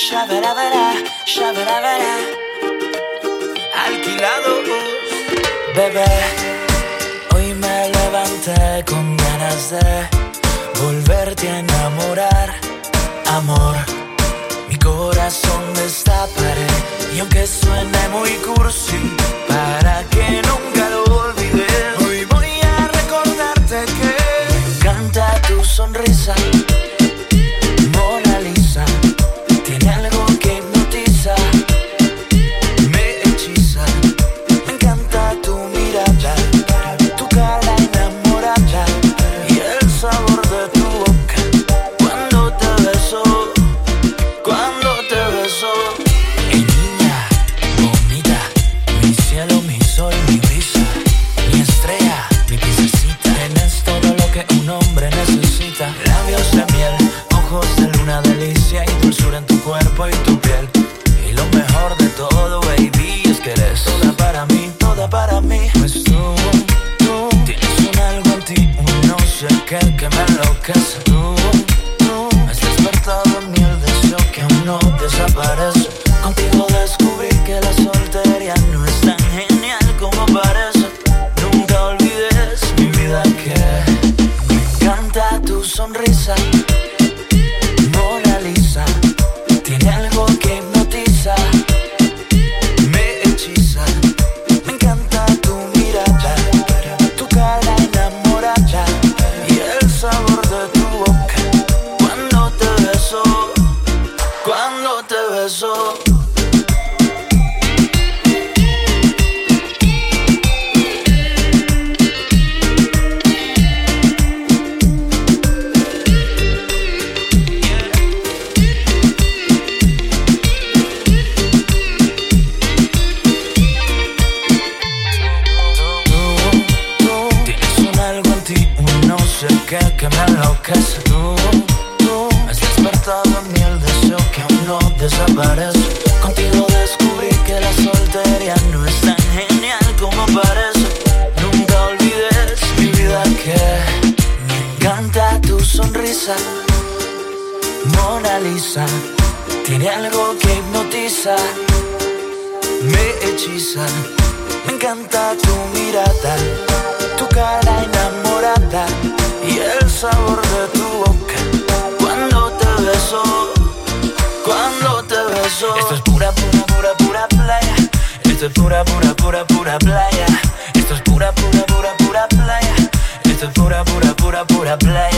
Shabarabara, shabarabara. Alquilados. Bebé, hoy me levanté con ganas de volverte a enamorar. Amor, mi corazón destaparé. Y aunque suene muy cursi, para que nunca lo olvides, hoy voy a recordarte que me encanta tu sonrisa. Mona Lisa, tiene algo que hipnotiza, me hechiza. Me encanta tu mirada, tu cara enamorada y el sabor de tu boca cuando te beso, cuando te beso. Hey niña, bonita, mi cielo, mi sol, mi brisa, mi estrella, mi princesita. Tienes todo lo que un hombre necesita. Labios de miel, ojos de luna, delicia y dulzura en tu cuerpo y tu piel. Y lo mejor de todo, baby, es que eres toda para mí, toda para mí. Pues tú tienes un algo en ti, un no sé qué que me enloquece. Tú has despertado en mí el deseo que aún no desaparece. Contigo descubrí que la soltería no es tan genial como parece. Nunca olvides, mi vida, que me encanta tu sonrisa. Mona Lisa, tiene algo que hipnotiza, me hechiza. Me encanta tu mirada, tu cara enamorada y el sabor de tu boca cuando te beso, cuando te beso. Que me enloquece. Tú has despertado en mí el deseo que aún no desaparece. Contigo descubrí que la soltería no es tan genial como parece. Nunca olvides, mi vida, que me encanta tu sonrisa. Mona Lisa, tiene algo que hipnotiza, me hechiza. Me encanta tu mirada, tu cara enamorada y el sabor de tu boca cuando te beso, cuando te beso. Esto es pura, pura, pura, pura playa. Esto es pura, pura, pura, pura playa. Esto es pura, pura, pura, pura playa. Esto es pura, pura, pura, pura playa.